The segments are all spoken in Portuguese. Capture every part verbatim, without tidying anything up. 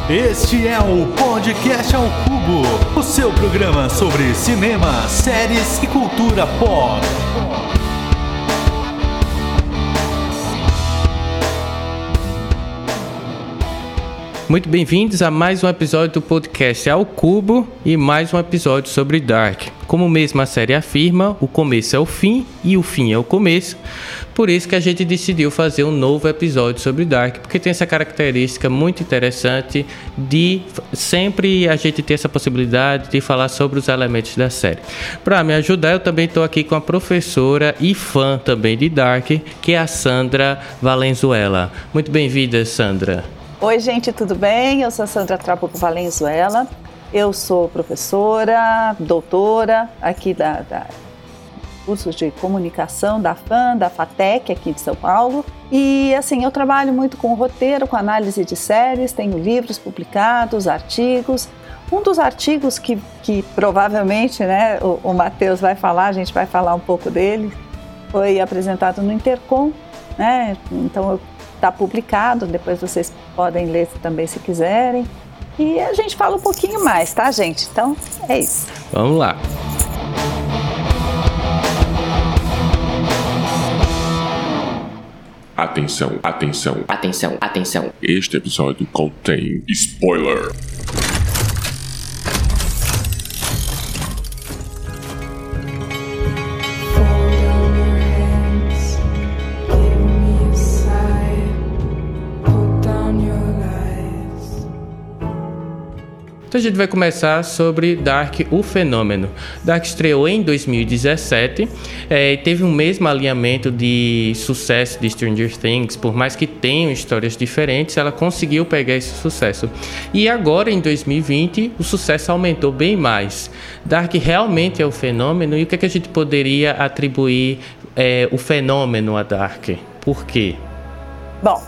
Este é o Podcast ao Cubo, o seu programa sobre cinema, séries e cultura pop. Muito bem-vindos a mais um episódio do Podcast ao Cubo e mais um episódio sobre Dark. Como mesmo a série afirma, o começo é o fim e o fim é o começo. Por isso que a gente decidiu fazer um novo episódio sobre Dark, porque tem essa característica muito interessante de sempre a gente ter essa possibilidade de falar sobre os elementos da série. Para me ajudar, eu também estou aqui com a professora e fã também de Dark, que é a Sandra Valenzuela. Muito bem-vinda, Sandra. Oi, gente, tudo bem? Eu sou a Sandra Trabuco Valenzuela. Eu sou professora, doutora aqui da, da cursos de comunicação da F A M, da FATEC aqui de São Paulo. E assim, eu trabalho muito com roteiro, com análise de séries, tenho livros publicados, artigos. Um dos artigos que, que provavelmente, né, o, o Matheus vai falar, a gente vai falar um pouco dele, foi apresentado no Intercom, né? Então eu está publicado, depois vocês podem ler também se quiserem. E a gente fala um pouquinho mais, tá, gente? Então, é isso. Vamos lá. Atenção, atenção, atenção, atenção. Este episódio contém spoiler. Então a gente vai começar sobre Dark, o fenômeno. Dark estreou em dois mil e dezessete, é, teve um mesmo alinhamento de sucesso de Stranger Things, por mais que tenham histórias diferentes, ela conseguiu pegar esse sucesso. E agora, em dois mil e vinte, o sucesso aumentou bem mais. Dark realmente é o fenômeno, e o que, é que a gente poderia atribuir é, o fenômeno a Dark? Por quê? Bom,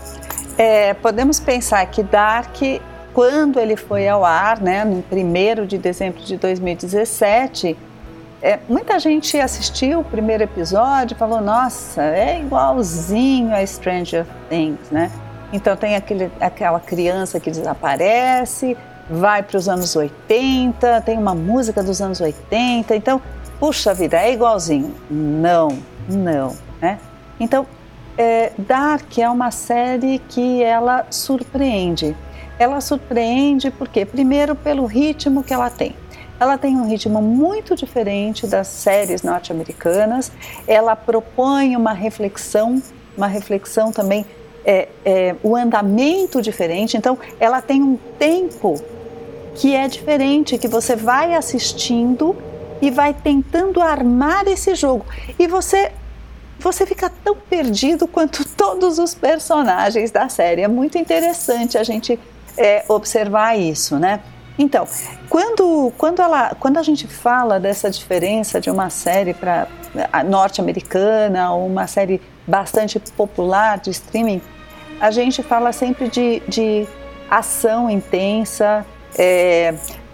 é, podemos pensar que Dark, quando ele foi ao ar, né, no primeiro de dezembro de dois mil e dezessete, é, muita gente assistiu o primeiro episódio e falou, nossa, é igualzinho a Stranger Things, né? Então tem aquele, aquela criança que desaparece, vai para os anos oitenta, tem uma música dos anos oitenta, então, puxa vida, é igualzinho. Não, não, né? Então, é, Dark é uma série que ela surpreende. Ela surpreende porque, primeiro, pelo ritmo que ela tem. Ela tem um ritmo muito diferente das séries norte-americanas. Ela propõe uma reflexão, uma reflexão também, é, é, o andamento diferente. Então, ela tem um tempo que é diferente, que você vai assistindo e vai tentando armar esse jogo. E você, você fica tão perdido quanto todos os personagens da série. É muito interessante a gente É, observar isso, né? Então, quando, quando, ela, quando a gente fala dessa diferença de uma série pra, norte-americana ou uma série bastante popular de streaming, a gente fala sempre de, de ação intensa, é,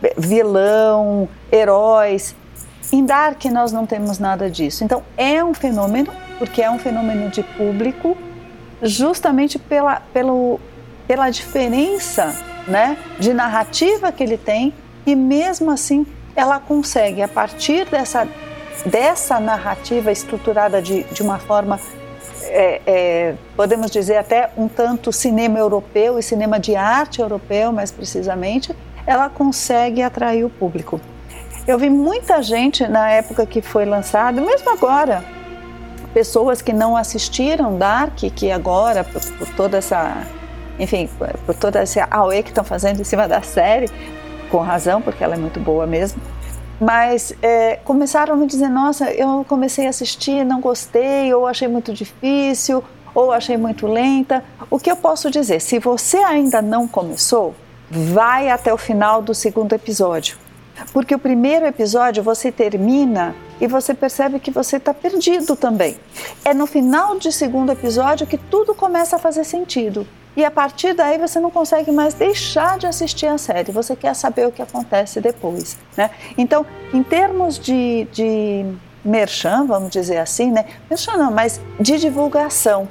vilão, heróis. Em Dark nós não temos nada disso. Então, é um fenômeno, porque é um fenômeno de público, justamente pela, pelo... pela diferença, né, de narrativa que ele tem, e mesmo assim ela consegue, a partir dessa, dessa narrativa estruturada de, de uma forma, é, é, podemos dizer até um tanto cinema europeu e cinema de arte europeu, mais precisamente, ela consegue atrair o público. Eu vi muita gente na época que foi lançado, mesmo agora, pessoas que não assistiram Dark, que agora, por, por toda essa... enfim, por toda essa auê que estão fazendo em cima da série, com razão, porque ela é muito boa mesmo, mas é, começaram a me dizer, nossa, eu comecei a assistir, não gostei, ou achei muito difícil, ou achei muito lenta. O que eu posso dizer? Se você ainda não começou, vai até o final do segundo episódio, porque o primeiro episódio você termina e você percebe que você está perdido também. É no final do segundo episódio que tudo começa a fazer sentido. E a partir daí você não consegue mais deixar de assistir a série, você quer saber o que acontece depois, né? Então, em termos de, de merchan, vamos dizer assim, né? Merchan não, mas de divulgação.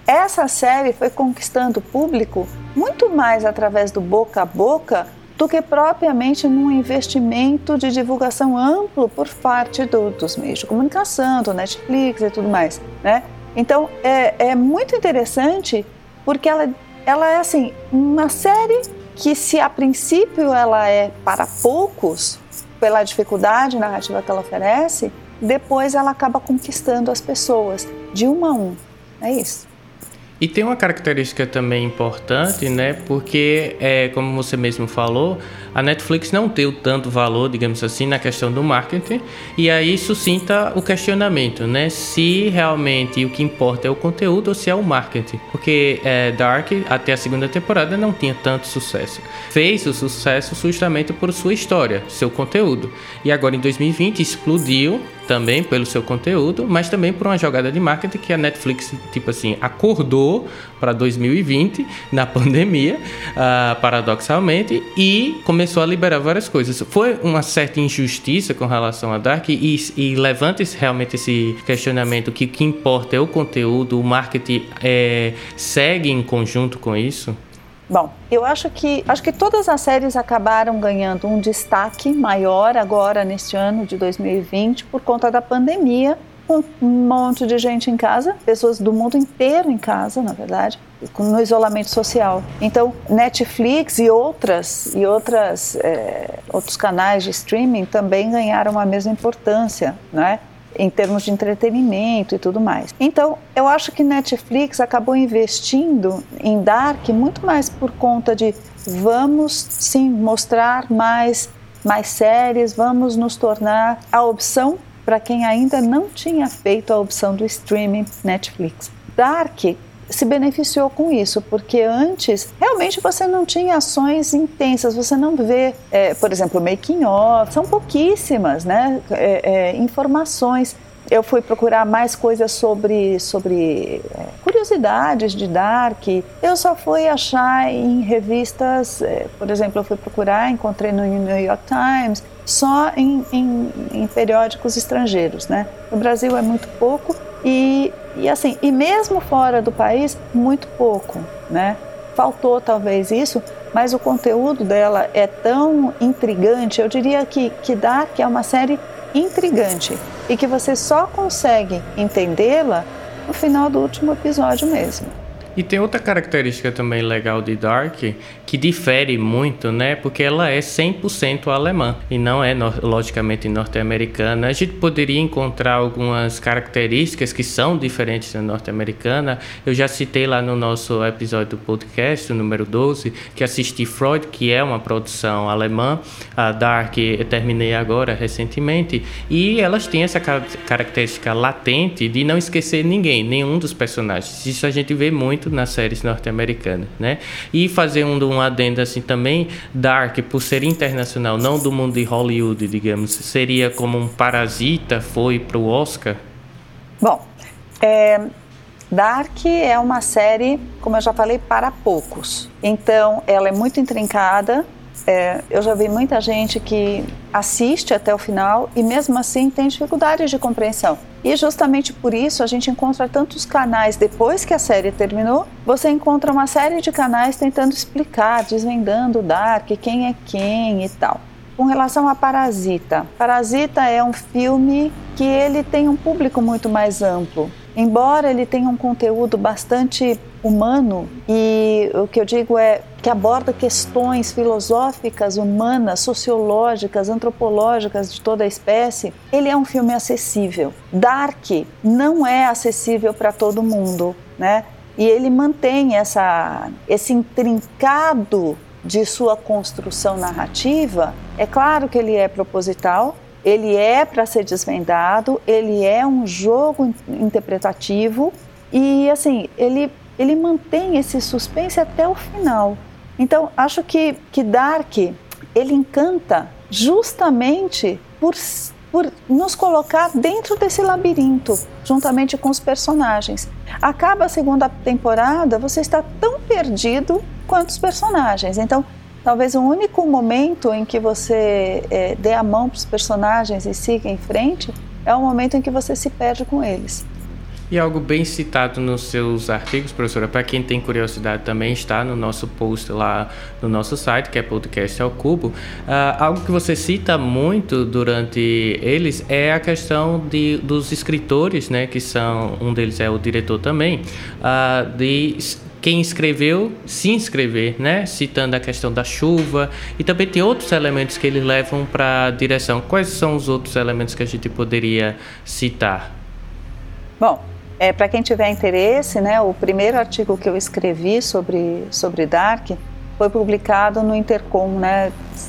essa série foi conquistando o público muito mais através do boca a boca do que propriamente num investimento de divulgação amplo por parte do, dos meios de comunicação, do Netflix e tudo mais, né? Então, é, é muito interessante porque ela, ela é, assim, uma série que, se a princípio ela é para poucos, pela dificuldade narrativa que ela oferece, depois ela acaba conquistando as pessoas, de um a um. É isso. E tem uma característica também importante, né? Porque, é, como você mesmo falou, a Netflix não deu tanto valor, digamos assim, na questão do marketing. E aí suscita o questionamento, né? Se realmente o que importa é o conteúdo ou se é o marketing. Porque é, Dark, até a segunda temporada, não tinha tanto sucesso. Fez o sucesso justamente por sua história, seu conteúdo. E agora, em dois mil e vinte, explodiu também pelo seu conteúdo, mas também por uma jogada de marketing que a Netflix, tipo assim, acordou para dois mil e vinte, na pandemia, uh, paradoxalmente, e começou a liberar várias coisas. Foi uma certa injustiça com relação a Dark, e, e levanta esse, realmente esse questionamento que o que importa é o conteúdo, o marketing é, segue em conjunto com isso? Bom, eu acho que, acho que todas as séries acabaram ganhando um destaque maior agora neste ano de dois mil e vinte por conta da pandemia, com um monte de gente em casa, pessoas do mundo inteiro em casa, na verdade, no isolamento social. Então, Netflix e outras e outras é, outros canais de streaming também ganharam a mesma importância, né? Em termos de entretenimento e tudo mais. Então, eu acho que Netflix acabou investindo em Dark muito mais por conta de vamos, sim, mostrar mais, mais séries, vamos nos tornar a opção para quem ainda não tinha feito a opção do streaming Netflix. Dark se beneficiou com isso, porque antes realmente você não tinha ações intensas, você não vê, é, por exemplo, making of, são pouquíssimas, né, é, é, informações. Eu fui procurar mais coisas sobre, sobre é, curiosidades de Dark, eu só fui achar em revistas, é, por exemplo, eu fui procurar, encontrei no New York Times, só em, em, em periódicos estrangeiros, né? No Brasil é muito pouco, e, e assim, e mesmo fora do país, muito pouco, né? Faltou talvez isso, mas o conteúdo dela é tão intrigante, eu diria que, que Dark é uma série intrigante e que você só consegue entendê-la no final do último episódio mesmo. E tem outra característica também legal de Dark, que difere muito, né? Porque ela é cem por cento alemã e não é, logicamente, norte-americana. A gente poderia encontrar algumas características que são diferentes da norte-americana. Eu já citei lá no nosso episódio do podcast, o número doze, que assisti Freud, que é uma produção alemã. A Dark eu terminei agora, recentemente. E elas têm essa característica latente de não esquecer ninguém, nenhum dos personagens. Isso a gente vê muito nas séries norte-americanas, né? E fazer um, um adendo assim também, Dark, por ser internacional, não do mundo de Hollywood, digamos, seria como um Parasita foi pro Oscar? Bom, é, Dark é uma série, como eu já falei, para poucos. Então, ela é muito intrincada. É, eu já vi muita gente que assiste até o final e mesmo assim tem dificuldades de compreensão. E justamente por isso a gente encontra tantos canais, depois que a série terminou, você encontra uma série de canais tentando explicar, desvendando Dark, quem é quem e tal. Com relação a Parasita, Parasita é um filme que ele tem um público muito mais amplo. Embora ele tenha um conteúdo bastante humano, e o que eu digo é que aborda questões filosóficas, humanas, sociológicas, antropológicas de toda a espécie, ele é um filme acessível. Dark não é acessível para todo mundo, né? E ele mantém essa, esse intrincado de sua construção narrativa. É claro que ele é proposital, ele é para ser desvendado, ele é um jogo interpretativo e, assim, ele, ele mantém esse suspense até o final. Então, acho que, que Dark, ele encanta justamente por, por nos colocar dentro desse labirinto, juntamente com os personagens. Acaba a segunda temporada, você está tão perdido quanto os personagens. Então, talvez o único momento em que você é, dê a mão para os personagens e siga em frente é o momento em que você se perde com eles. E algo bem citado nos seus artigos, professora, para quem tem curiosidade também está no nosso post lá no nosso site, que é Podcast ao Cubo. Uh, algo que você cita muito durante eles é a questão de, dos escritores, né, que são, um deles é o diretor também, uh, de quem escreveu se inscrever, né, citando a questão da chuva, e também tem outros elementos que eles levam para a direção. Quais são os outros elementos que a gente poderia citar? Bom, É, para quem tiver interesse, né, o primeiro artigo que eu escrevi sobre, sobre Dark foi publicado no Intercom, né,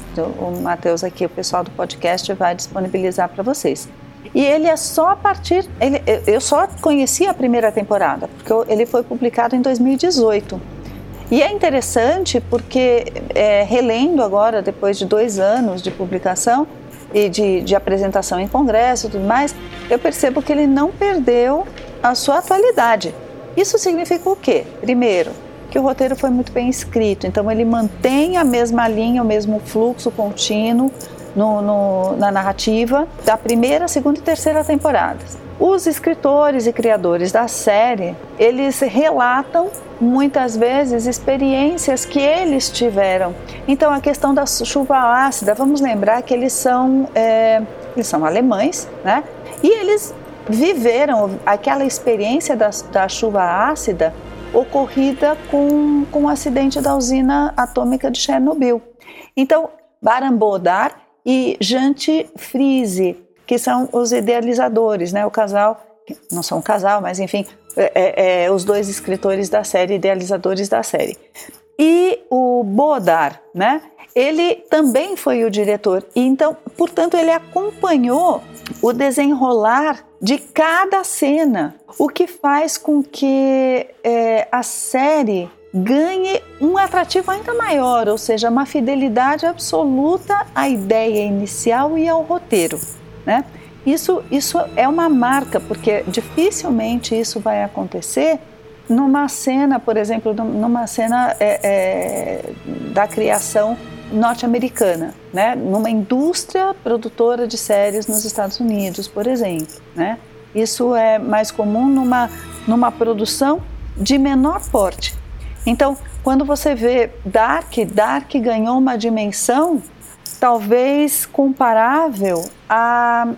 o Matheus aqui, o pessoal do podcast vai disponibilizar para vocês. E ele é só a partir, ele, eu só conheci a primeira temporada, porque ele foi publicado em dois mil e dezoito. E é interessante porque, é, relendo agora, depois de dois anos de publicação e de, de apresentação em congresso e tudo mais, eu percebo que ele não perdeu a sua atualidade. Isso significa o quê? Primeiro, que o roteiro foi muito bem escrito, então ele mantém a mesma linha, o mesmo fluxo contínuo no, no, na narrativa da primeira, segunda e terceira temporadas. Os escritores e criadores da série, eles relatam muitas vezes experiências que eles tiveram. Então a questão da chuva ácida, vamos lembrar que eles são, é, eles são alemães, né? E eles viveram aquela experiência da, da chuva ácida ocorrida com, com o acidente da usina atômica de Chernobyl. Então, Baran Bodar e Jante Friese, que são os idealizadores, né? O casal, não são um casal, mas enfim, é, é, os dois escritores da série, idealizadores da série. E o Bodar, né? Ele também foi o diretor, e então, portanto, ele acompanhou o desenrolar de cada cena, o que faz com que é, a série ganhe um atrativo ainda maior, ou seja, uma fidelidade absoluta à ideia inicial e ao roteiro, né? Isso, isso é uma marca, porque dificilmente isso vai acontecer numa cena, por exemplo, numa cena é, é, da criação norte-americana, né? Numa indústria produtora de séries nos Estados Unidos, por exemplo, né? Isso é mais comum numa, numa produção de menor porte. Então, quando você vê Dark, Dark ganhou uma dimensão talvez comparável a,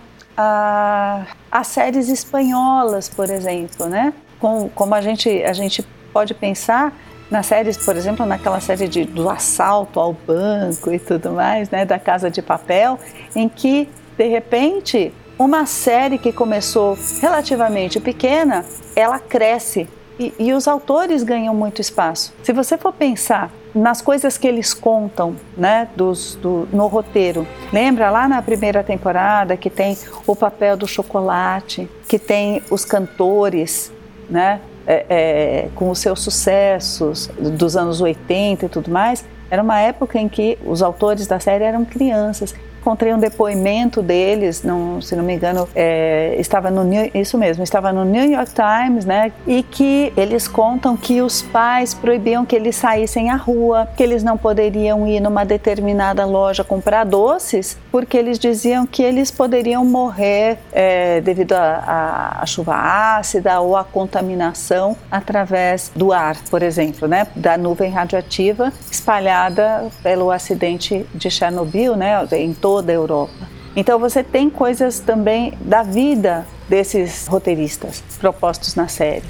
a, a séries espanholas, por exemplo, né? Com, como a gente, a gente pode pensar nas séries, por exemplo, naquela série de, do assalto ao banco e tudo mais, né, da Casa de Papel, em que, de repente, uma série que começou relativamente pequena, ela cresce e, e os autores ganham muito espaço. Se você for pensar nas coisas que eles contam, né, dos, do, no roteiro, lembra lá na primeira temporada que tem o papel do chocolate, que tem os cantores, né, É, é, com os seus sucessos dos anos oitenta e tudo mais, era uma época em que os autores da série eram crianças. Encontrei um depoimento deles, não, se não me engano, é, estava no New, isso mesmo, estava no New York Times, né? E que eles contam que os pais proibiam que eles saíssem à rua, que eles não poderiam ir numa determinada loja comprar doces, porque eles diziam que eles poderiam morrer é, devido à chuva ácida ou à contaminação através do ar, por exemplo, né? Da nuvem radioativa espalhada pelo acidente de Chernobyl, né? Em toda a Europa. Então você tem coisas também da vida desses roteiristas propostos na série.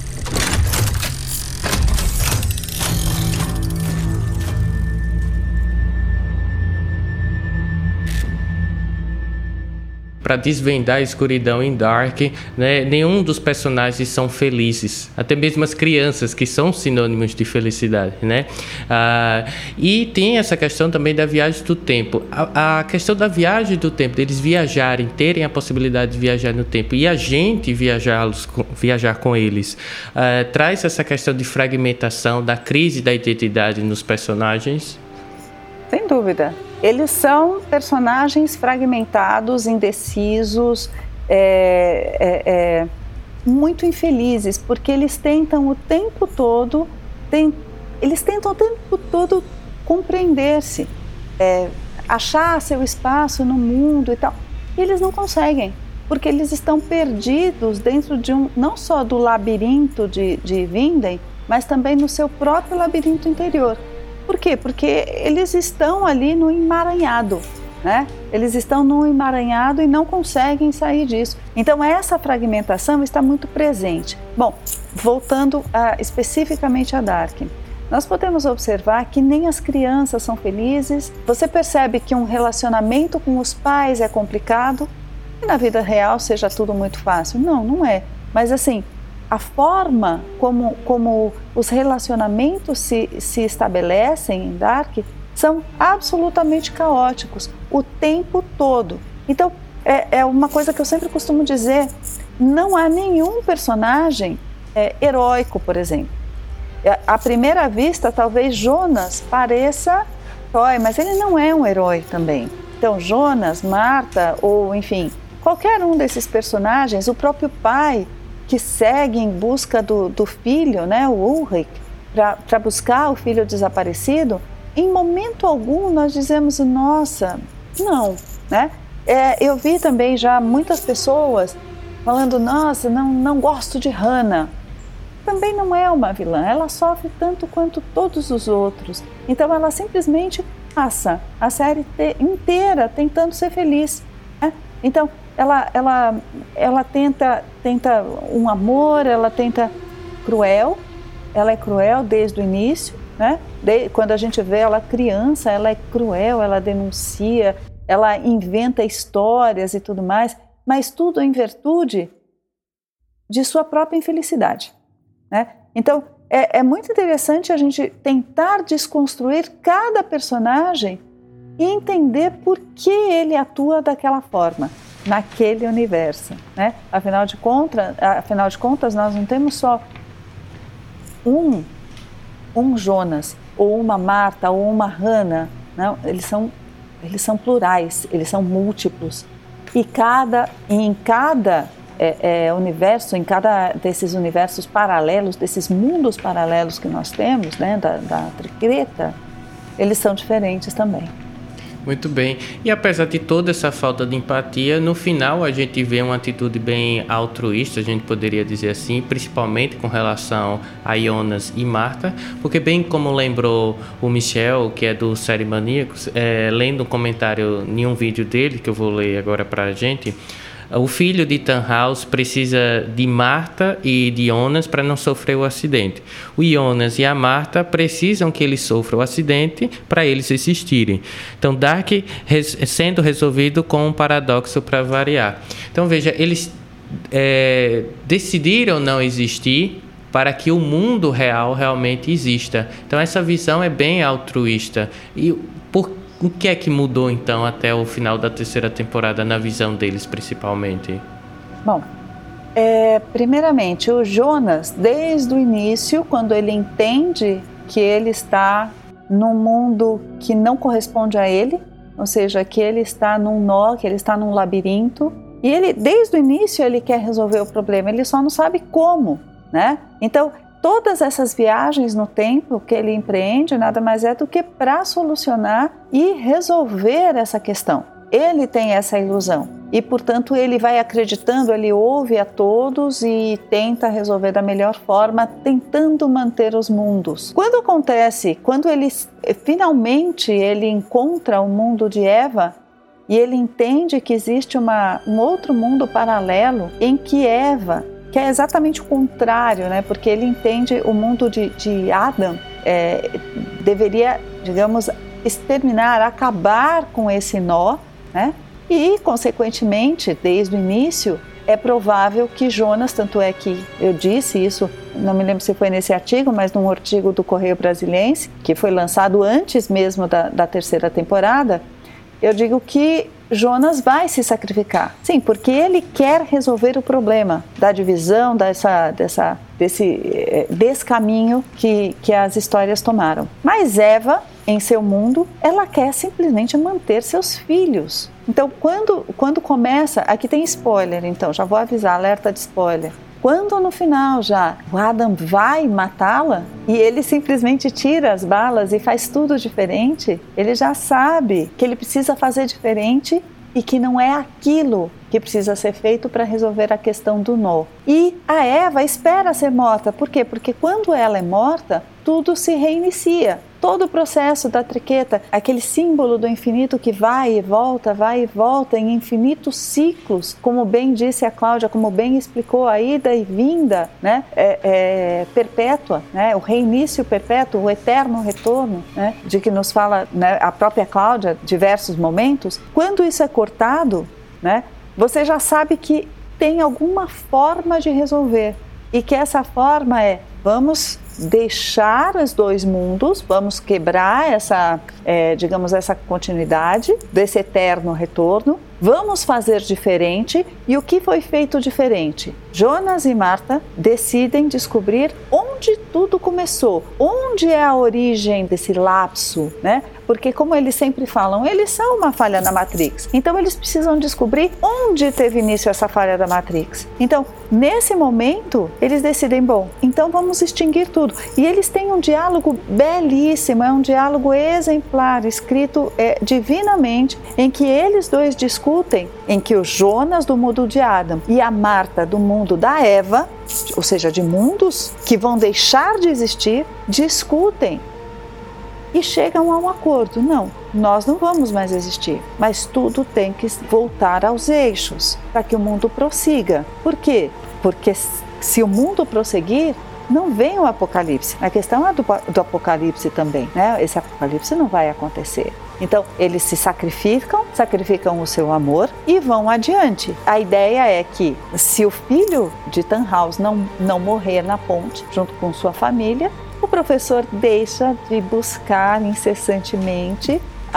Para desvendar a escuridão em Dark, né, nenhum dos personagens são felizes, até mesmo as crianças, que são sinônimos de felicidade, né? Ah, e tem essa questão também da viagem do tempo. A, a questão da viagem do tempo, deles viajarem, terem a possibilidade de viajar no tempo e a gente viajá-los, viajar com eles, ah, traz essa questão de fragmentação, da crise da identidade nos personagens? Sem dúvida. Eles são personagens fragmentados, indecisos, é, é, é, muito infelizes, porque eles tentam o tempo todo, tem, eles tentam o tempo todo compreender-se, é, achar seu espaço no mundo e tal. E eles não conseguem, porque eles estão perdidos dentro de um, não só do labirinto de, de Vinden, mas também no seu próprio labirinto interior. Por quê? Porque eles estão ali no emaranhado, né? Eles estão no emaranhado e não conseguem sair disso. Então essa fragmentação está muito presente. Bom, voltando a, especificamente a Dark, nós podemos observar que nem as crianças são felizes. Você percebe que um relacionamento com os pais é complicado e na vida real seja tudo muito fácil. Não, não é. Mas assim, a forma como, como os relacionamentos se, se estabelecem em Dark são absolutamente caóticos o tempo todo. Então, é, é uma coisa que eu sempre costumo dizer, não há nenhum personagem é, heróico, por exemplo. À primeira vista, talvez Jonas pareça herói, mas ele não é um herói também. Então, Jonas, Marta, ou enfim, qualquer um desses personagens, o próprio pai, que segue em busca do, do filho, né, o Ulrich, para buscar o filho desaparecido, em momento algum nós dizemos, nossa, não, né? É, eu vi também já muitas pessoas falando, nossa, não, não gosto de Hannah. Também não é uma vilã, ela sofre tanto quanto todos os outros. Então ela simplesmente passa a série te- inteira tentando ser feliz, né? Então ela, ela, ela tenta, tenta um amor, ela tenta cruel, ela é cruel desde o início, né? De, quando a gente vê ela criança, ela é cruel, ela denuncia, ela inventa histórias e tudo mais, mas tudo em virtude de sua própria infelicidade, né? Então é, é muito interessante a gente tentar desconstruir cada personagem e entender por que ele atua daquela forma naquele universo, né? Afinal de contas, afinal de contas, nós não temos só um, um Jonas, ou uma Marta, ou uma Hannah, não, eles são, eles são plurais, eles são múltiplos. E cada, em cada é, é, universo, em cada desses universos paralelos, desses mundos paralelos que nós temos, né, da, da Tricreta, eles são diferentes também. Muito bem. E apesar de toda essa falta de empatia, no final a gente vê uma atitude bem altruísta, a gente poderia dizer assim, principalmente com relação a Jonas e Marta, porque bem como lembrou o Michel, que é do Série Maníacos, é, lendo um comentário em um vídeo dele, que eu vou ler agora para a gente, o filho de Tannhaus precisa de Marta e de Jonas para não sofrer o acidente. O Jonas e a Marta precisam que ele sofra o acidente para eles existirem. Então, Dark res, sendo resolvido com um paradoxo para variar. Então, veja, eles é, decidiram não existir para que o mundo real realmente exista. Então, essa visão é bem altruísta. E por O que é que mudou, então, até o final da terceira temporada, na visão deles, principalmente? Bom, é, primeiramente, o Jonas, desde o início, quando ele entende que ele está num mundo que não corresponde a ele, ou seja, que ele está num nó, que ele está num labirinto, e ele, desde o início, ele quer resolver o problema, ele só não sabe como, né? Então, todas essas viagens no tempo que ele empreende nada mais é do que para solucionar e resolver essa questão. Ele tem essa ilusão e, portanto, ele vai acreditando, ele ouve a todos e tenta resolver da melhor forma, tentando manter os mundos. Quando acontece, quando ele finalmente ele encontra o mundo de Eva e ele entende que existe uma, um outro mundo paralelo em que Eva, que é exatamente o contrário, né? Porque ele entende o mundo de, de Adam é, deveria, digamos, exterminar, acabar com esse nó, né? E, consequentemente, desde o início, é provável que Jonas, tanto é que eu disse isso, não me lembro se foi nesse artigo, mas num artigo do Correio Brasiliense, que foi lançado antes mesmo da, da terceira temporada, eu digo que Jonas vai se sacrificar. Sim, porque ele quer resolver o problema da divisão, dessa, dessa, desse descaminho que, que as histórias tomaram. Mas Eva, em seu mundo, ela quer simplesmente manter seus filhos. Então, quando, quando começa... Aqui tem spoiler, então, já vou avisar, alerta de spoiler. Quando no final já o Adam vai matá-la e ele simplesmente tira as balas e faz tudo diferente, ele já sabe que ele precisa fazer diferente e que não é aquilo que precisa ser feito para resolver a questão do nó. E a Eva espera ser morta. Por quê? Porque quando ela é morta, tudo se reinicia. Todo o processo da triqueta, aquele símbolo do infinito que vai e volta, vai e volta em infinitos ciclos, como bem disse a Cláudia, como bem explicou, a ida e vinda, né, é, é, perpétua, né, o reinício perpétuo, o eterno retorno, né, de que nos fala, né, a própria Cláudia, diversos momentos. Quando isso é cortado, né, você já sabe que tem alguma forma de resolver, e que essa forma é, vamos deixar os dois mundos, vamos quebrar essa, é, digamos, essa continuidade desse eterno retorno, vamos fazer diferente. E o que foi feito diferente? Jonas e Marta decidem descobrir onde tudo começou, onde é a origem desse lapso, né? Porque, como eles sempre falam, eles são uma falha na Matrix. Então, eles precisam descobrir onde teve início essa falha da Matrix. Então, nesse momento, eles decidem, bom, então vamos extinguir tudo. E eles têm um diálogo belíssimo, é um diálogo exemplar, escrito é, divinamente, em que eles dois discutem, em que o Jonas do mundo de Adão e a Marta do mundo da Eva, ou seja, de mundos que vão deixar de existir, discutem e chegam a um acordo. Não, nós não vamos mais existir, mas tudo tem que voltar aos eixos para que o mundo prossiga. Por quê? Porque se o mundo prosseguir, não vem o apocalipse. A questão é do, do apocalipse também, né? Esse apocalipse não vai acontecer. Então, eles se sacrificam, sacrificam o seu amor e vão adiante. A ideia é que, se o filho de Tannhaus não, não morrer na ponte, junto com sua família, o professor deixa de buscar incessantemente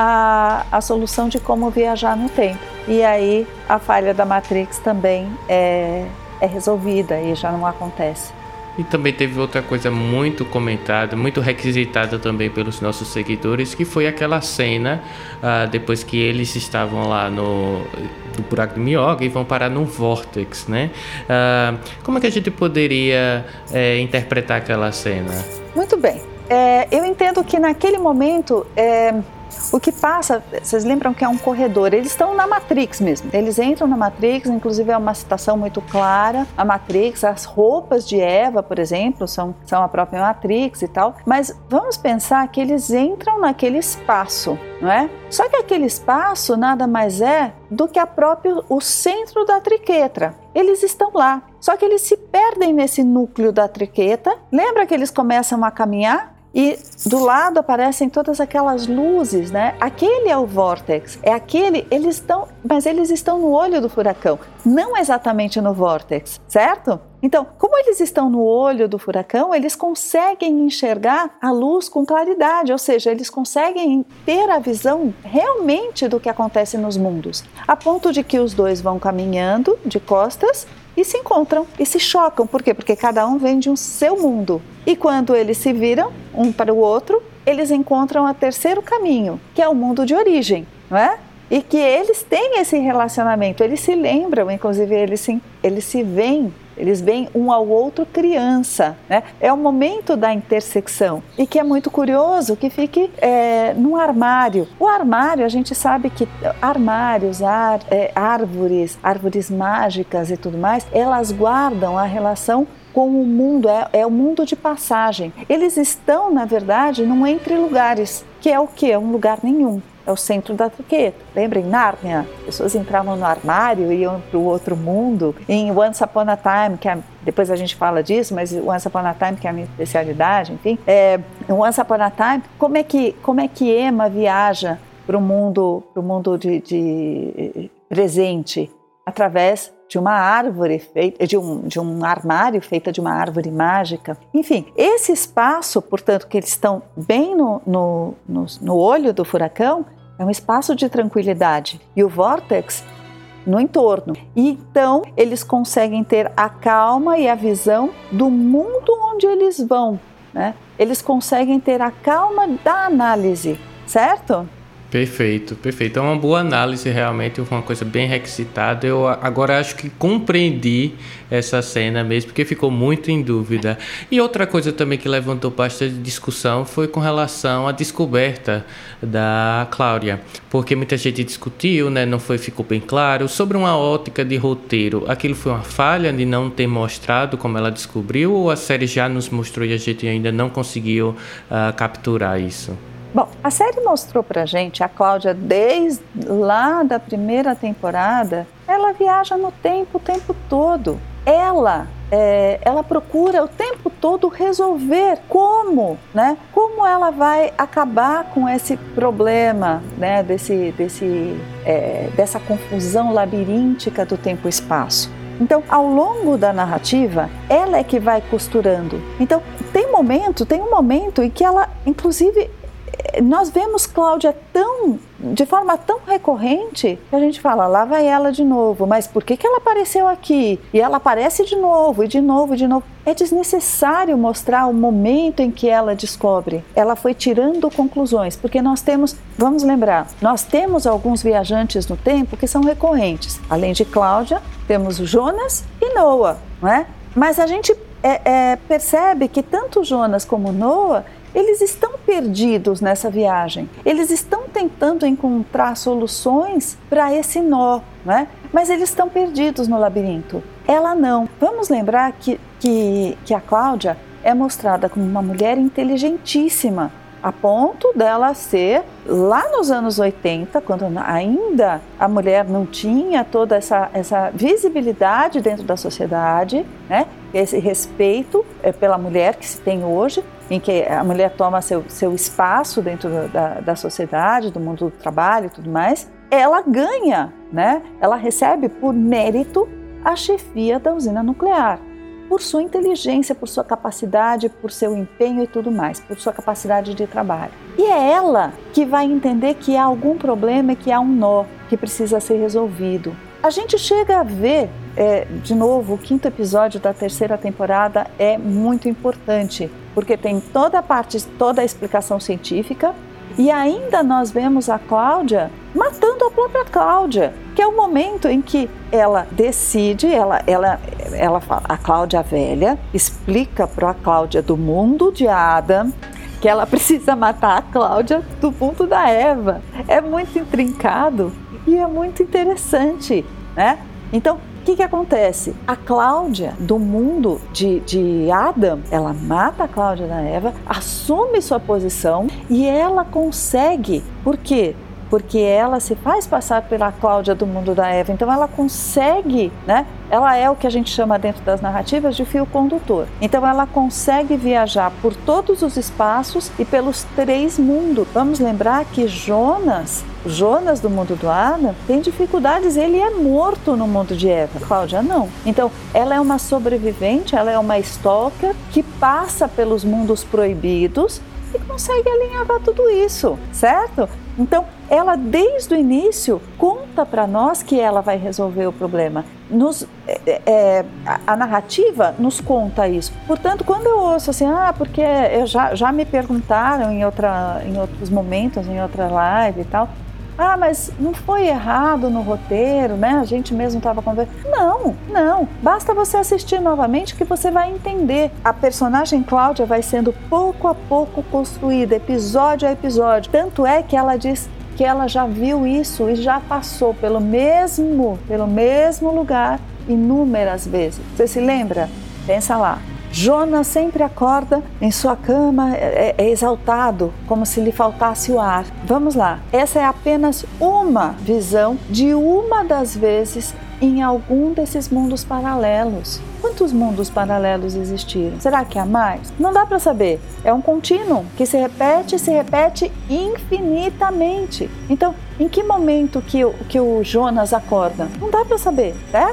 a, a solução de como viajar no tempo. E aí, a falha da Matrix também é, é resolvida e já não acontece. E também teve outra coisa muito comentada, muito requisitada também pelos nossos seguidores, que foi aquela cena, uh, depois que eles estavam lá no, no buraco de minhoca e vão parar num vórtex, né? Uh, como é que a gente poderia é, interpretar aquela cena? Muito bem. É, eu entendo que naquele momento... É... O que passa, vocês lembram que é um corredor, eles estão na Matrix mesmo, eles entram na Matrix, inclusive é uma citação muito clara, a Matrix, as roupas de Eva, por exemplo, são, são a própria Matrix e tal, mas vamos pensar que eles entram naquele espaço, não é? Só que aquele espaço nada mais é do que a própria, o centro da triquetra. Eles estão lá, só que eles se perdem nesse núcleo da triqueta. Lembra que eles começam a caminhar? E do lado aparecem todas aquelas luzes, né? Aquele é o vórtex, é aquele, eles estão, mas eles estão no olho do furacão, não exatamente no vórtex, certo? Então, como eles estão no olho do furacão, eles conseguem enxergar a luz com claridade, ou seja, eles conseguem ter a visão realmente do que acontece nos mundos, a ponto de que os dois vão caminhando de costas e se encontram e se chocam. Por quê? Porque cada um vem de um seu mundo. E quando eles se viram um para o outro, eles encontram o terceiro caminho, que é o mundo de origem, não é? E que eles têm esse relacionamento, eles se lembram, inclusive eles se, eles se veem, eles veem um ao outro criança, né? É o momento da intersecção e que é muito curioso que fique é, num armário. O armário, a gente sabe que armários, ar, é, árvores, árvores mágicas e tudo mais, elas guardam a relação com o mundo, é, é o mundo de passagem. Eles estão, na verdade, num entre lugares, que é o quê? É um lugar nenhum. É o centro da triqueta. Lembra em Nárnia? As pessoas entravam no armário e iam para o outro mundo. Em Once Upon a Time, que é, depois a gente fala disso, mas Once Upon a Time, que é a minha especialidade, enfim. É, Once Upon a Time, como é que, como é que Emma viaja para o mundo, pro mundo de, de presente? Através de uma árvore feita, de um, de um armário feita de uma árvore mágica. Enfim, esse espaço, portanto, que eles estão bem no, no, no, no olho do furacão, é um espaço de tranquilidade. E o vórtex no entorno. E então, eles conseguem ter a calma e a visão do mundo onde eles vão, né? Eles conseguem ter a calma da análise, certo? Perfeito, perfeito. É uma boa análise, realmente, uma coisa bem requisitada. Eu agora acho que compreendi essa cena mesmo, porque ficou muito em dúvida. E outra coisa também que levantou bastante discussão foi com relação à descoberta da Cláudia, porque muita gente discutiu, né, não foi, ficou bem claro, sobre uma ótica de roteiro. Aquilo foi uma falha de não ter mostrado como ela descobriu, ou a série já nos mostrou e a gente ainda não conseguiu uh, capturar isso? Bom, a série mostrou pra gente a Cláudia desde lá da primeira temporada. Ela viaja no tempo o tempo todo. Ela, é, ela procura o tempo todo resolver como, né? Como ela vai acabar com esse problema, né? Desse, desse, é, dessa confusão labiríntica do tempo e espaço. Então, ao longo da narrativa, ela é que vai costurando. Então, tem momento, tem um momento em que ela, inclusive, nós vemos Cláudia tão, de forma tão recorrente que a gente fala, lá vai ela de novo, mas por que que ela apareceu aqui? E ela aparece de novo, e de novo, e de novo. É desnecessário mostrar o momento em que ela descobre. Ela foi tirando conclusões, porque nós temos, vamos lembrar, nós temos alguns viajantes no tempo que são recorrentes. Além de Cláudia, temos Jonas e Noah, não é? Mas a gente é, é, percebe que tanto Jonas como Noah, eles estão perdidos nessa viagem, eles estão tentando encontrar soluções para esse nó, né? Mas eles estão perdidos no labirinto. Ela não. Vamos lembrar que, que, que a Cláudia é mostrada como uma mulher inteligentíssima, a ponto dela ser, lá nos anos oitenta, quando ainda a mulher não tinha toda essa, essa visibilidade dentro da sociedade, né? Esse respeito é, pela mulher que se tem hoje, em que a mulher toma seu, seu espaço dentro da, da sociedade, do mundo do trabalho e tudo mais, ela ganha, né? Ela recebe por mérito a chefia da usina nuclear, por sua inteligência, por sua capacidade, por seu empenho e tudo mais, por sua capacidade de trabalho. E é ela que vai entender que há algum problema e que há um nó que precisa ser resolvido. A gente chega a ver, é, de novo, o quinto episódio da terceira temporada é muito importante, porque tem toda a parte, toda a explicação científica, e ainda nós vemos a Cláudia matando a própria Cláudia, que é o momento em que ela decide, ela, ela, ela fala, a Cláudia velha explica para a Cláudia do mundo de Adam que ela precisa matar a Cláudia do mundo da Eva. É muito intrincado e é muito interessante, né? Então, o que que acontece? A Cláudia do mundo de, de Adam, ela mata a Cláudia da Eva, assume sua posição e ela consegue, por quê? Porque ela se faz passar pela Cláudia do mundo da Eva, então ela consegue, né? Ela é o que a gente chama dentro das narrativas de fio condutor. Então ela consegue viajar por todos os espaços e pelos três mundos. Vamos lembrar que Jonas, Jonas do mundo do Adam, tem dificuldades, ele é morto no mundo de Eva. Cláudia não. Então ela é uma sobrevivente, ela é uma stalker que passa pelos mundos proibidos e consegue alinhavar tudo isso, certo? Então, ela desde o início conta para nós que ela vai resolver o problema. Nos, é, é, a, a narrativa nos conta isso. Portanto, quando eu ouço assim, ah, porque eu já, já me perguntaram em, outra, em outros momentos, em outra live e tal, ah, mas não foi errado no roteiro, né? A gente mesmo estava conversando. Não, não. Basta você assistir novamente que você vai entender. A personagem Cláudia vai sendo pouco a pouco construída, episódio a episódio. Tanto é que ela diz que ela já viu isso e já passou pelo mesmo, pelo mesmo lugar inúmeras vezes. Você se lembra? Pensa lá. Jonas sempre acorda em sua cama, é, é exaltado, como se lhe faltasse o ar. Vamos lá, essa é apenas uma visão de uma das vezes em algum desses mundos paralelos. Quantos mundos paralelos existiram? Será que há mais? Não dá para saber. É um contínuo que se repete e se repete infinitamente. Então, em que momento que o, que o Jonas acorda? Não dá para saber, certo?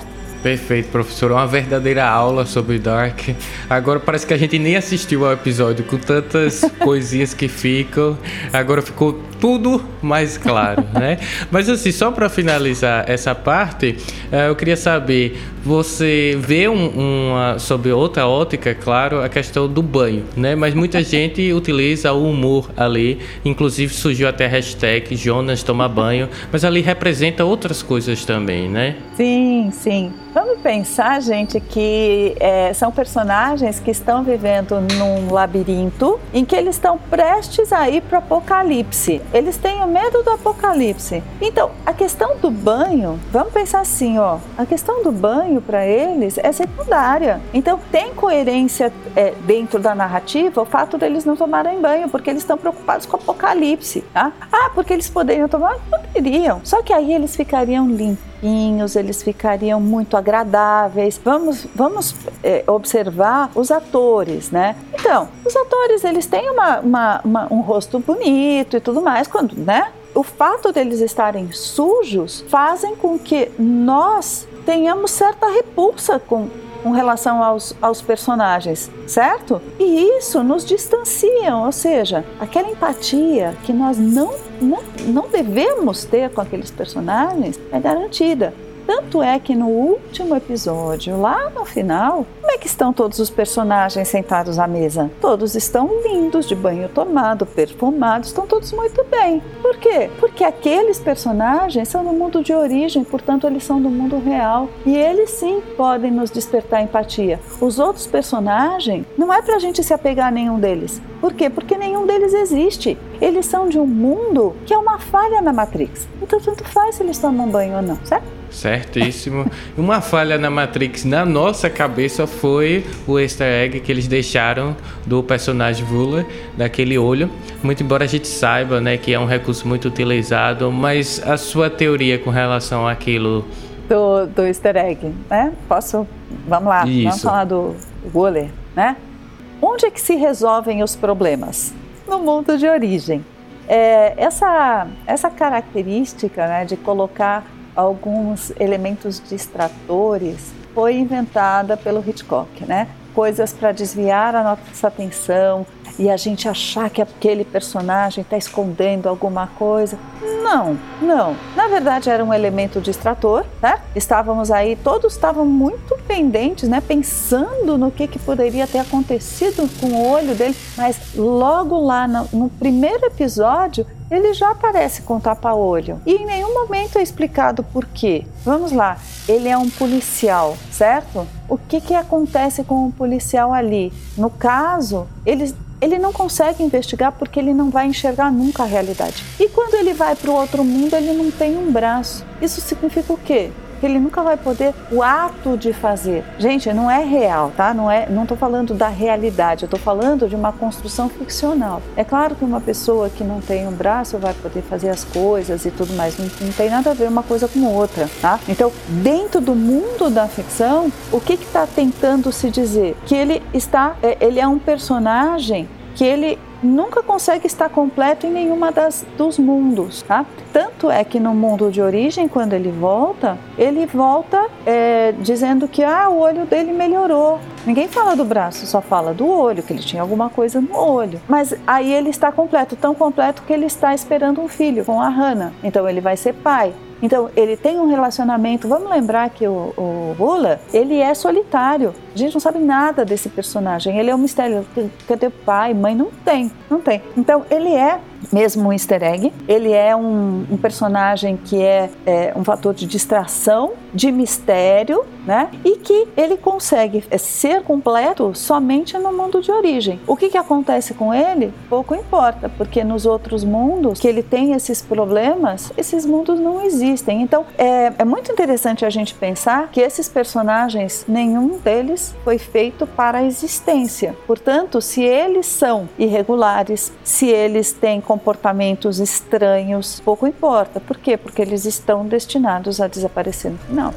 Perfeito, professor. Uma verdadeira aula sobre Dark. Agora parece que a gente nem assistiu ao episódio com tantas coisinhas que ficam. Agora ficou tudo mais claro, né? Mas assim, só para finalizar essa parte, eu queria saber, você vê um, uma, sob outra ótica, claro, a questão do banho, né? Mas muita gente utiliza o humor ali, inclusive surgiu até a hashtag Jonas toma banho, mas ali representa outras coisas também, né? Sim, sim. Vamos pensar, gente, que é, são personagens que estão vivendo num labirinto em que eles estão prestes a ir para o apocalipse. Eles têm o medo do apocalipse. Então, a questão do banho, vamos pensar assim, ó, a questão do banho para eles é secundária. Então, tem coerência é, dentro da narrativa o fato deles não tomarem banho, porque eles estão preocupados com o apocalipse. Tá? Ah, porque eles poderiam tomar? Poderiam. Só que aí eles ficariam limpinhos, eles ficariam muito agradáveis. Vamos, vamos é, observar os atores, né? Então, os atores, eles têm uma, uma, uma, um rosto bonito e tudo mais, quando, né? O fato deles estarem sujos fazem com que nós tenhamos certa repulsa com, com relação aos, aos personagens, certo? E isso nos distancia, ou seja, aquela empatia que nós não, não, não devemos ter com aqueles personagens é garantida. Tanto é que no último episódio, lá no final, como é que estão todos os personagens sentados à mesa? Todos estão lindos, de banho tomado, perfumados, estão todos muito bem. Por quê? Porque aqueles personagens são do mundo de origem, portanto eles são do mundo real. E eles sim podem nos despertar empatia. Os outros personagens, não é pra gente se apegar a nenhum deles. Por quê? Porque nenhum deles existe. Eles são de um mundo que é uma falha na Matrix. Então tanto faz se eles tomam banho ou não, certo? Certíssimo. Uma falha na Matrix na nossa cabeça foi o easter egg que eles deixaram do personagem Vula, daquele olho. Muito embora a gente saiba, né, que é um recurso muito utilizado, mas a sua teoria com relação àquilo... Do, do easter egg, né? Posso? Vamos lá, Isso. Vamos falar do Wooler, né? Onde é que se resolvem os problemas? No mundo de origem. É, essa, essa característica, né, de colocar alguns elementos distratores foi inventada pelo Hitchcock, né? Coisas para desviar a nossa atenção e a gente achar que aquele personagem está escondendo alguma coisa. Não, não. Na verdade era um elemento distrator, né? Estávamos aí, todos estavam muito pendentes, né? Pensando no que, que poderia ter acontecido com o olho dele, mas logo lá no, no primeiro episódio ele já aparece com tapa-olho. E em nenhum momento é explicado por quê. Vamos lá, ele é um policial, certo? O que, que acontece com o policial ali? No caso, ele, ele não consegue investigar porque ele não vai enxergar nunca a realidade. E quando ele vai para o outro mundo, ele não tem um braço. Isso significa o quê? Que ele nunca vai poder o ato de fazer. Gente, não é real, tá? Não é, não tô falando da realidade, eu tô falando de uma construção ficcional. É claro que uma pessoa que não tem um braço vai poder fazer as coisas e tudo mais, não, não tem nada a ver uma coisa com outra, tá? Então, dentro do mundo da ficção, o que que tá tentando se dizer? Que ele está, ele é um personagem que ele nunca consegue estar completo em nenhuma das, dos mundos, tá? Tanto é que no mundo de origem, quando ele volta, ele volta é, dizendo que ah, o olho dele melhorou. Ninguém fala do braço, só fala do olho, que ele tinha alguma coisa no olho. Mas aí ele está completo, tão completo que ele está esperando um filho com a Hannah. Então ele vai ser pai. Então, ele tem um relacionamento, vamos lembrar que o, o Wooler, ele é solitário. A gente não sabe nada desse personagem, ele é um mistério. Cadê pai, mãe? Não tem, não tem. Então, ele é mesmo um easter egg, ele é um, um personagem que é, é um fator de distração, de mistério, né? E que ele consegue ser completo somente no mundo de origem. O que que acontece com ele? Pouco importa, porque nos outros mundos que ele tem esses problemas, esses mundos não existem. Então, é, é muito interessante a gente pensar que esses personagens, nenhum deles foi feito para a existência. Portanto, se eles são irregulares, se eles têm comportamentos estranhos, pouco importa. Por quê? Porque eles estão destinados a desaparecer no final.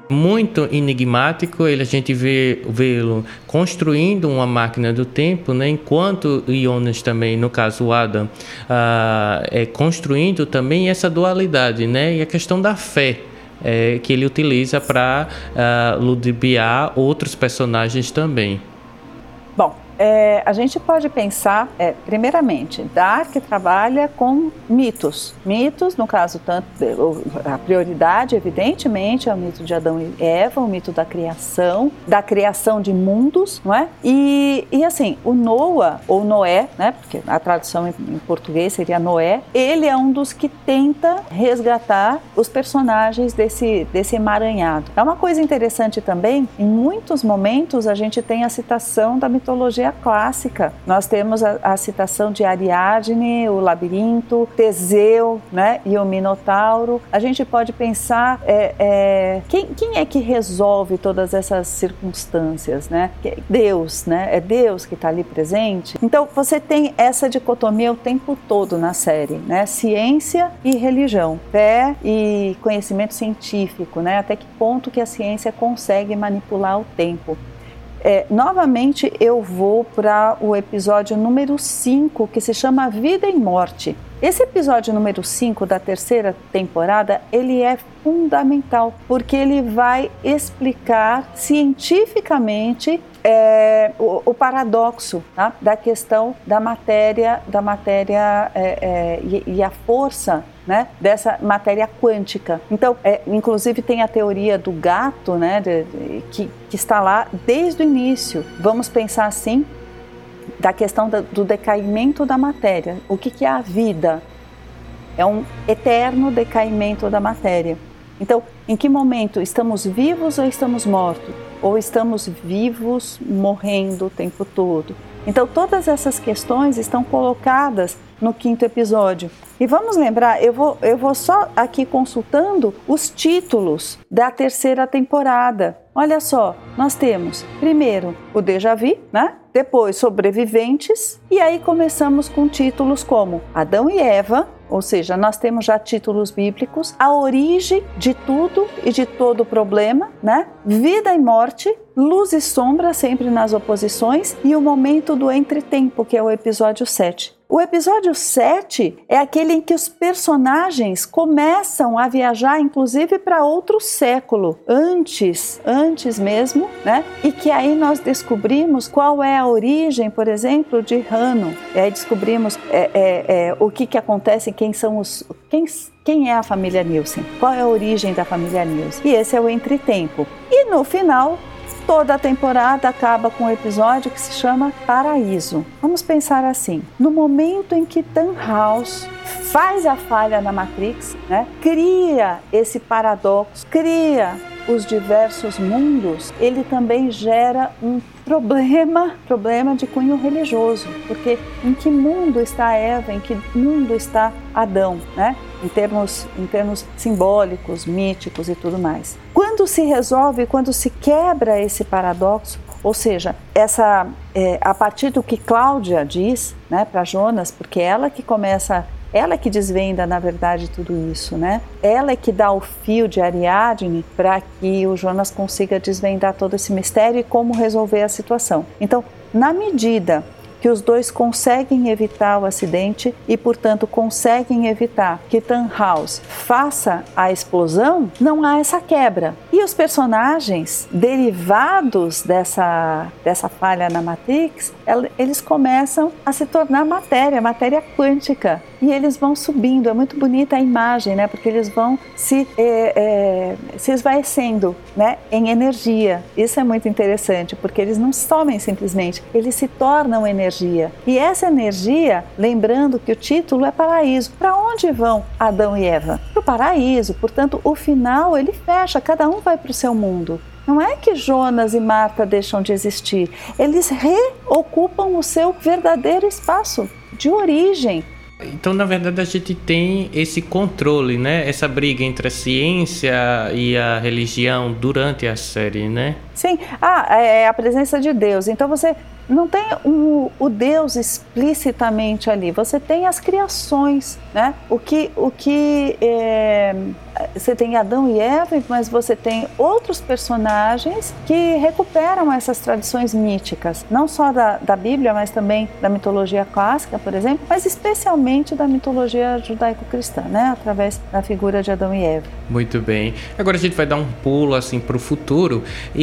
muito enigmático. Ele, a gente vê vê-lo construindo uma máquina do tempo, né? Enquanto o Jonas também, no caso o Adam, ah, é construindo também essa dualidade, né? E a questão da fé, é, que ele utiliza para ah, ludibriar outros personagens também. Bom, é, a gente pode pensar, é, primeiramente, Dark trabalha com mitos. Mitos, no caso, tanto a prioridade, evidentemente, é o mito de Adão e Eva, o mito da criação, da criação de mundos, não é? E, e assim, o Noah, ou Noé, né? Porque a tradução em português seria Noé, ele é um dos que tenta resgatar os personagens desse, desse emaranhado. É uma coisa interessante também, em muitos momentos a gente tem a citação da mitologia clássica. Nós temos a, a citação de Ariadne, o labirinto, Teseu, né, e o Minotauro. A gente pode pensar é, é, quem, quem é que resolve todas essas circunstâncias, né? Deus, né? É Deus que está ali presente. Então você tem essa dicotomia o tempo todo na série, né? Ciência e religião, fé e conhecimento científico, né? Até que ponto que a ciência consegue manipular o tempo. É, novamente eu vou para o episódio número cinco, que se chama Vida e Morte. Esse episódio número cinco da terceira temporada, ele é fundamental, porque ele vai explicar cientificamente é, o, o paradoxo, tá? Da questão da matéria, da matéria é, é, e, e a força, né, dessa matéria quântica. Então, é, inclusive tem a teoria do gato, né, de, de, que, que está lá desde o início. Vamos pensar assim, da questão da, do decaimento da matéria. O que, que é a vida? É um eterno decaimento da matéria. Então, em que momento estamos vivos ou estamos mortos? Ou estamos vivos morrendo o tempo todo? Então, todas essas questões estão colocadas no quinto episódio. E vamos lembrar, eu vou, eu vou só aqui consultando os títulos da terceira temporada. Olha só, nós temos primeiro o Déjà Vu, né? Depois Sobreviventes, e aí começamos com títulos como Adão e Eva, ou seja, nós temos já títulos bíblicos, a origem de tudo e de todo problema, né? Vida e morte, luz e sombra sempre nas oposições, e o momento do entretempo, que é o episódio sete. O episódio sete é aquele em que os personagens começam a viajar, inclusive, para outro século, antes, antes mesmo, né? E que aí nós descobrimos qual é a origem, por exemplo, de Hanno. E aí descobrimos é, é, é, o que, que acontece, quem são os... Quem, quem é a família Nielsen? Qual é a origem da família Nielsen? E esse é o entretempo. E no final, toda a temporada acaba com um episódio que se chama Paraíso. Vamos pensar assim, no momento em que Tannhaus faz a falha na Matrix, né, cria esse paradoxo, cria os diversos mundos, ele também gera um problema, problema de cunho religioso, porque em que mundo está Eva, em que mundo está Adão, né? Em termos, em termos simbólicos, míticos e tudo mais. Quando se resolve, quando se quebra esse paradoxo, ou seja, essa, é, a partir do que Cláudia diz, né, para Jonas, porque ela que começa, ela que desvenda, na verdade, tudo isso, né? Ela é que dá o fio de Ariadne para que o Jonas consiga desvendar todo esse mistério e como resolver a situação. Então, na medida que os dois conseguem evitar o acidente e, portanto, conseguem evitar que Tannhaus faça a explosão, não há essa quebra. E os personagens derivados dessa, dessa falha na Matrix, eles começam a se tornar matéria, matéria quântica. E eles vão subindo, é muito bonita a imagem, né? Porque eles vão se, é, é, se esvaecendo, né? Em energia. Isso é muito interessante, porque eles não somem simplesmente, eles se tornam energia. E essa energia, lembrando que o título é Paraíso. Para onde vão Adão e Eva? Para o paraíso. Portanto, o final ele fecha, cada um vai para o seu mundo. Não é que Jonas e Marta deixam de existir, eles reocupam o seu verdadeiro espaço de origem. Então, na verdade, a gente tem esse controle, né? Essa briga entre a ciência e a religião durante a série, né? Sim. Ah, é a presença de Deus. Então, você não tem um, o Deus explicitamente ali, você tem as criações, né? O que, o que é, você tem Adão e Eva, mas você tem outros personagens que recuperam essas tradições míticas, não só da, da Bíblia, mas também da mitologia clássica, por exemplo, mas especialmente da mitologia judaico-cristã, né? Através da figura de Adão e Eva. Muito bem. Agora a gente vai dar um pulo assim para o futuro,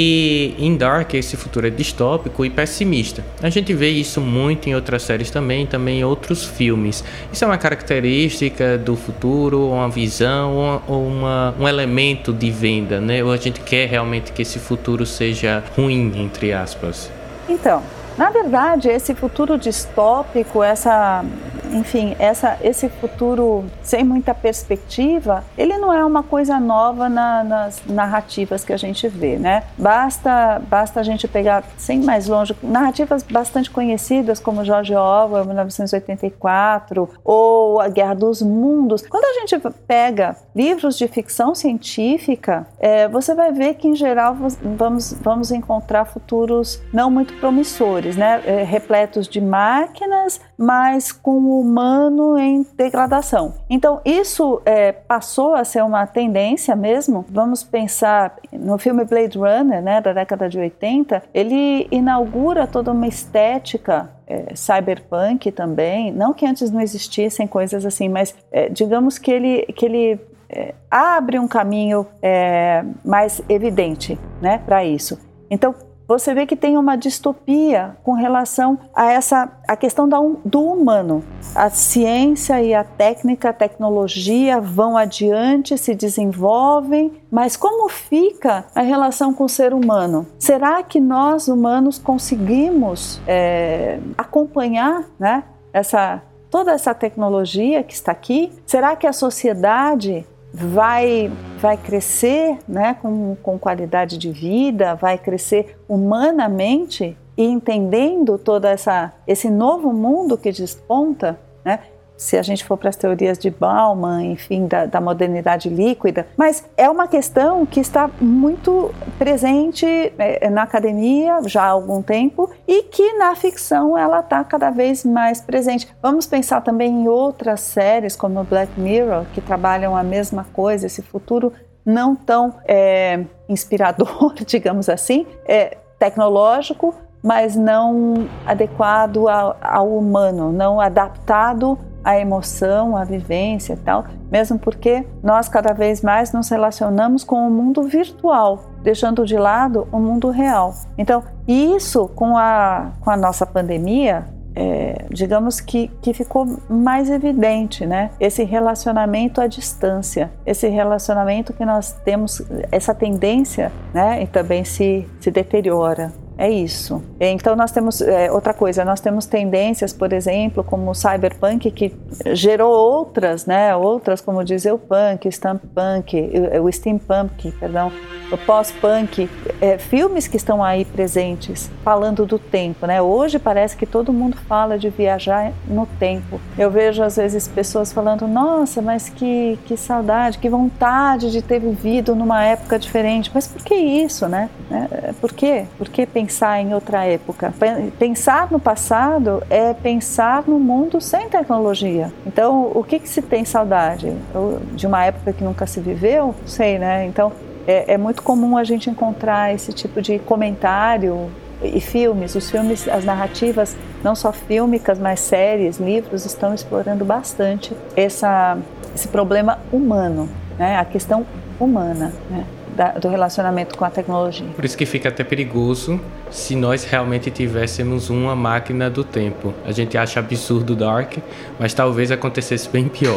e em Dark esse futuro é distópico e pessimista. A gente vê isso muito em outras séries também, também em outros filmes. Isso é uma característica do futuro, uma visão ou uma, um elemento de venda, né? Ou a gente quer realmente que esse futuro seja ruim, entre aspas? Então, na verdade, esse futuro distópico, essa, enfim, essa, esse futuro sem muita perspectiva, ele não é uma coisa nova na, nas narrativas que a gente vê, né? Basta, basta a gente pegar, sem ir mais longe, narrativas bastante conhecidas como George Orwell, mil novecentos e oitenta e quatro, ou A Guerra dos Mundos. Quando a gente pega livros de ficção científica, é, você vai ver que, em geral, vamos, vamos encontrar futuros não muito promissores, né, repletos de máquinas, mas com o humano em degradação. Então isso é, passou a ser uma tendência mesmo. Vamos pensar no filme Blade Runner, né, da década de oitenta, ele inaugura toda uma estética é, cyberpunk também, não que antes não existissem coisas assim, mas é, digamos que ele, que ele é, abre um caminho é, mais evidente, né, para isso. Então você vê que tem uma distopia com relação a essa a questão da, do humano. A ciência e a técnica, a tecnologia vão adiante, se desenvolvem, mas como fica a relação com o ser humano? Será que nós, humanos, conseguimos é, acompanhar, né, essa, toda essa tecnologia que está aqui? Será que a sociedade vai, vai crescer, né, com, com qualidade de vida, vai crescer humanamente e entendendo todo essa, esse novo mundo que desponta, né? Se a gente for para as teorias de Bauman, enfim, da, da modernidade líquida, mas é uma questão que está muito presente é, na academia já há algum tempo e que na ficção ela está cada vez mais presente. Vamos pensar também em outras séries como Black Mirror, que trabalham a mesma coisa, esse futuro não tão é, inspirador, digamos assim, é, tecnológico, mas não adequado ao, ao humano, não adaptado à emoção, à vivência e tal, mesmo porque nós cada vez mais nos relacionamos com o mundo virtual, deixando de lado o mundo real. Então, isso com a, com a nossa pandemia, é, digamos que, que ficou mais evidente, né? Esse relacionamento à distância, esse relacionamento que nós temos, essa tendência, né? E também se, se deteriora. É isso. Então nós temos, é, outra coisa, nós temos tendências, por exemplo, como o cyberpunk, que gerou outras, né, outras como dizer o punk, o steampunk, o steampunk, perdão, o pós-punk, é, filmes que estão aí presentes, falando do tempo, né? Hoje parece que todo mundo fala de viajar no tempo. Eu vejo às vezes pessoas falando, nossa, mas que, que saudade, que vontade de ter vivido numa época diferente. Mas por que isso, né? Por quê? Por que pensar em outra época? Pensar no passado é pensar no mundo sem tecnologia. Então, o que que se tem saudade? De uma época que nunca se viveu? Não sei, né? Então, é, é muito comum a gente encontrar esse tipo de comentário e filmes. Os filmes, as narrativas, não só fílmicas, mas séries, livros, estão explorando bastante essa, esse problema humano, né? A questão humana, né? Da, do relacionamento com a tecnologia. Por isso que fica até perigoso se nós realmente tivéssemos uma máquina do tempo. A gente acha absurdo Dark, mas talvez acontecesse bem pior.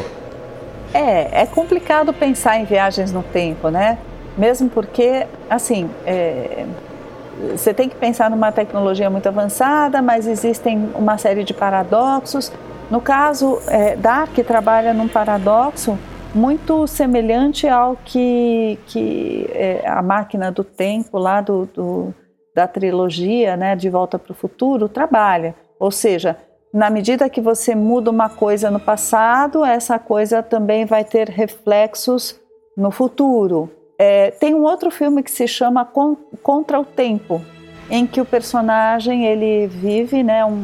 É, é complicado pensar em viagens no tempo, né? Mesmo porque, assim, é, você tem que pensar numa tecnologia muito avançada, mas existem uma série de paradoxos. No caso, é, Dark trabalha num paradoxo muito semelhante ao que, que é, a máquina do tempo lá do, do, da trilogia, né, De Volta para o Futuro, trabalha. Ou seja, na medida que você muda uma coisa no passado, essa coisa também vai ter reflexos no futuro. É, tem um outro filme que se chama Con- Contra o Tempo, em que o personagem ele vive, né, um,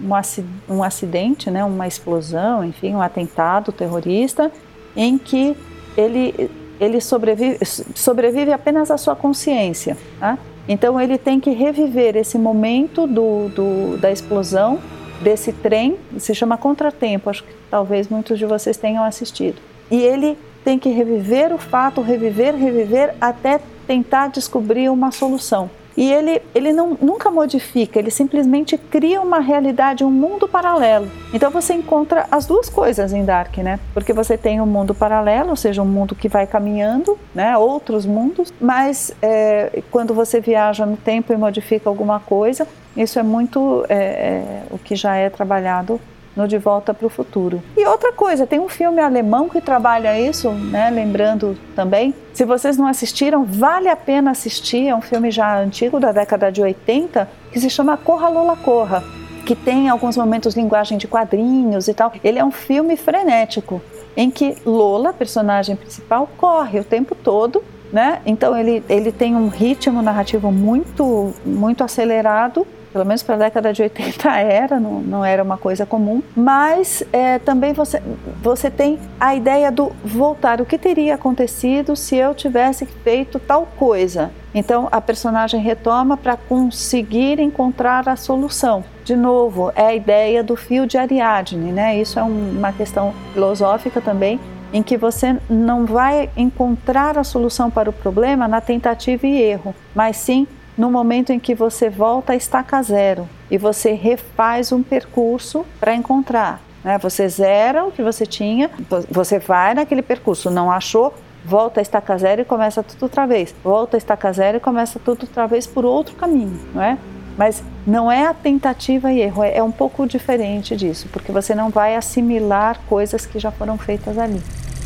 um, um acidente, né, uma explosão, enfim, um atentado terrorista, em que ele, ele sobrevive, sobrevive apenas à sua consciência, tá? Então ele tem que reviver esse momento do, do, da explosão desse trem, se chama Contratempo, acho que talvez muitos de vocês tenham assistido. E ele tem que reviver o fato, reviver, reviver, até tentar descobrir uma solução. E ele, ele não, nunca modifica, ele simplesmente cria uma realidade, um mundo paralelo. Então você encontra as duas coisas em Dark, né? Porque você tem um mundo paralelo, ou seja, um mundo que vai caminhando, né? Outros mundos, mas é, quando você viaja no tempo e modifica alguma coisa, isso é muito é, é, o que já é trabalhado no De Volta para o Futuro. E outra coisa, tem um filme alemão que trabalha isso, né? Lembrando também, se vocês não assistiram, vale a pena assistir, é um filme já antigo, da década de oitenta, que se chama Corra Lola Corra, que tem alguns momentos de linguagem de quadrinhos e tal. Ele é um filme frenético, em que Lola, personagem principal, corre o tempo todo, né? Então ele, ele tem um ritmo narrativo muito, muito acelerado, pelo menos para a década de oitenta era, não, não era uma coisa comum, mas é, também você, você tem a ideia do voltar, o que teria acontecido se eu tivesse feito tal coisa. Então a personagem retoma para conseguir encontrar a solução. De novo, é a ideia do fio de Ariadne, né? Isso é um, uma questão filosófica também, em que você não vai encontrar a solução para o problema na tentativa e erro, mas sim no momento em que você volta a estaca zero e você refaz um percurso para encontrar, né? Você zera o que você tinha, você vai naquele percurso, não achou, volta a estaca zero e começa tudo outra vez, volta a estaca zero e começa tudo outra vez por outro caminho, não é? Mas não é a tentativa e erro, é um pouco diferente disso, porque você não vai assimilar coisas que já foram feitas ali.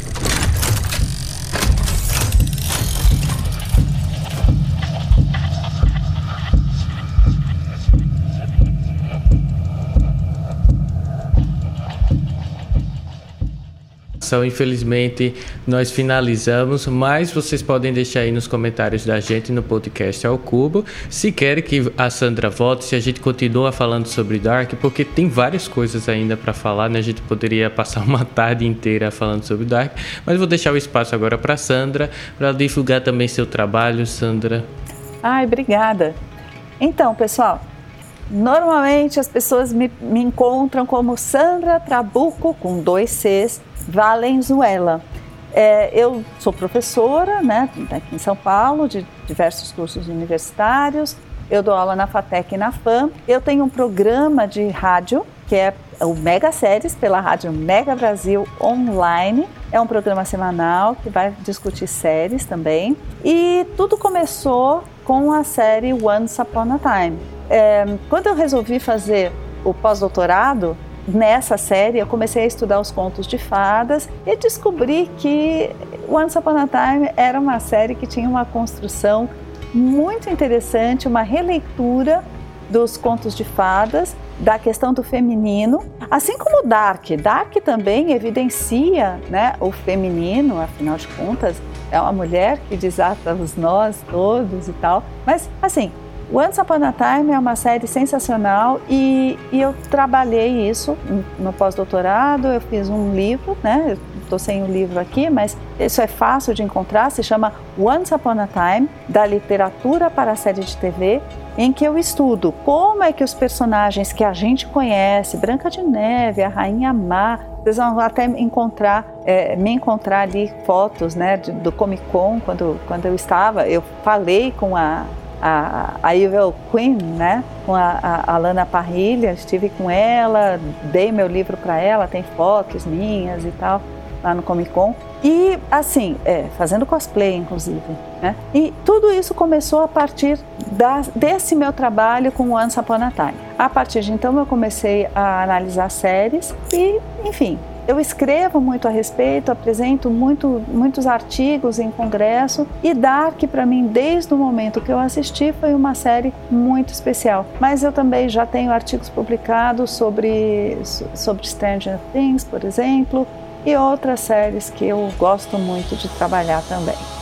Infelizmente nós finalizamos, mas vocês podem deixar aí nos comentários da gente no podcast Ao Cubo se querem que a Sandra volte, se a gente continua falando sobre Dark, porque tem várias coisas ainda para falar, né? A gente poderia passar uma tarde inteira falando sobre Dark, mas vou deixar o espaço agora para Sandra, para divulgar também seu trabalho. Sandra. Ai, obrigada. Então, pessoal, normalmente as pessoas me, me encontram como Sandra Trabuco, com dois Cs, Valenzuela. É, eu sou professora, né, aqui em São Paulo, de diversos cursos universitários. Eu dou aula na FATEC e na FAM. Eu tenho um programa de rádio, que é o Mega Séries, pela rádio Mega Brasil Online. É um programa semanal que vai discutir séries também. E tudo começou com a série Once Upon a Time. É, quando eu resolvi fazer o pós-doutorado, nessa série eu comecei a estudar os contos de fadas e descobri que Once Upon a Time era uma série que tinha uma construção muito interessante, uma releitura dos contos de fadas, da questão do feminino, assim como Dark. Dark também evidencia, né, o feminino, afinal de contas, é uma mulher que desata os nós todos e tal, mas assim, Once Upon a Time é uma série sensacional e, e eu trabalhei isso no pós-doutorado. Eu fiz um livro, né? Estou sem o livro aqui, mas isso é fácil de encontrar, se chama Once Upon a Time, da literatura para a série de T V, em que eu estudo como é que os personagens que a gente conhece, Branca de Neve, a Rainha Má, vocês vão até encontrar, é, me encontrar ali fotos, né, do, do Comic Con, quando, quando eu estava, eu falei com a A, a Evil Queen, né? Com a, a, a Lana Parrilha, estive com ela, dei meu livro para ela, tem fotos minhas e tal, lá no Comic Con. E assim, é, fazendo cosplay, inclusive, né? E tudo isso começou a partir da, desse meu trabalho com Once Upon a Time. A partir de então eu comecei a analisar séries e, enfim, eu escrevo muito a respeito, apresento muito, muitos artigos em congresso, e Dark, para mim, desde o momento que eu assisti, foi uma série muito especial. Mas eu também já tenho artigos publicados sobre, sobre Stranger Things, por exemplo, e outras séries que eu gosto muito de trabalhar também.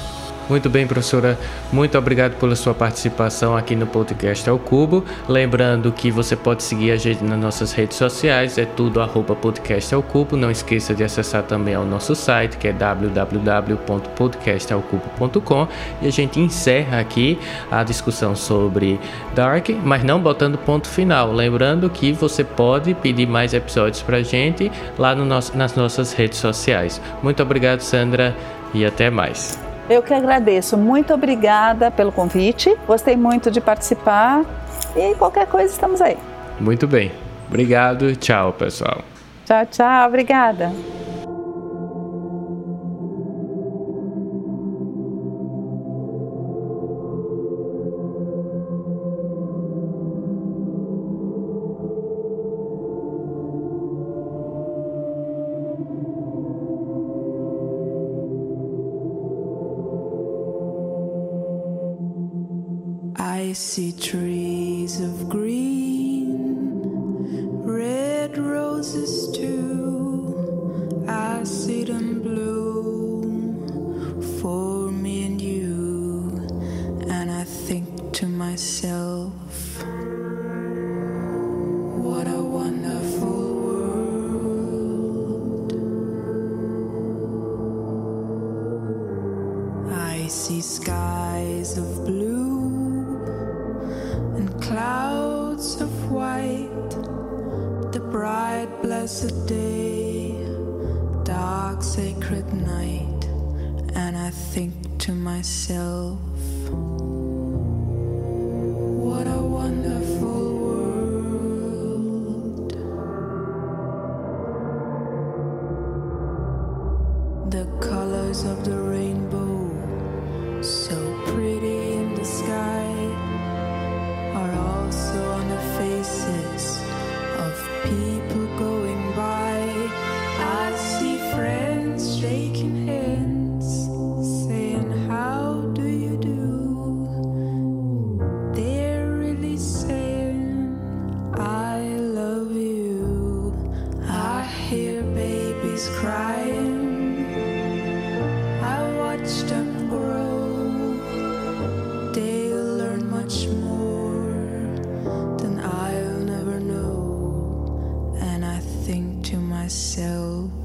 Muito bem, professora. Muito obrigado pela sua participação aqui no podcast Ao Cubo. Lembrando que você pode seguir a gente nas nossas redes sociais, é tudo arroba podcast ao cubo. Não esqueça de acessar também o nosso site, que é w w w ponto podcast ao cubo ponto com. E a gente encerra aqui a discussão sobre Dark, mas não botando ponto final. Lembrando que você pode pedir mais episódios pra gente lá no nosso, nas nossas redes sociais. Muito obrigado, Sandra, e até mais. Eu que agradeço. Muito obrigada pelo convite. Gostei muito de participar e qualquer coisa estamos aí. Muito bem. Obrigado. Tchau, pessoal. Tchau, tchau. Obrigada. I see trees of green, red roses too. I see them bloom for me and you, and I think to myself, what a wonderful world. I see skies of blue, clouds of white, the bright blessed day, dark sacred night, and I think to myself, what a wonderful world. The colors of the rainbow, so pretty in the sky, are also on the faces of people going by. I see friends shaking hands, saying, how do you do? They're really saying, I love you. I hear babies crying, I watch them grow. They'll learn much more than I'll never know, and I think to myself,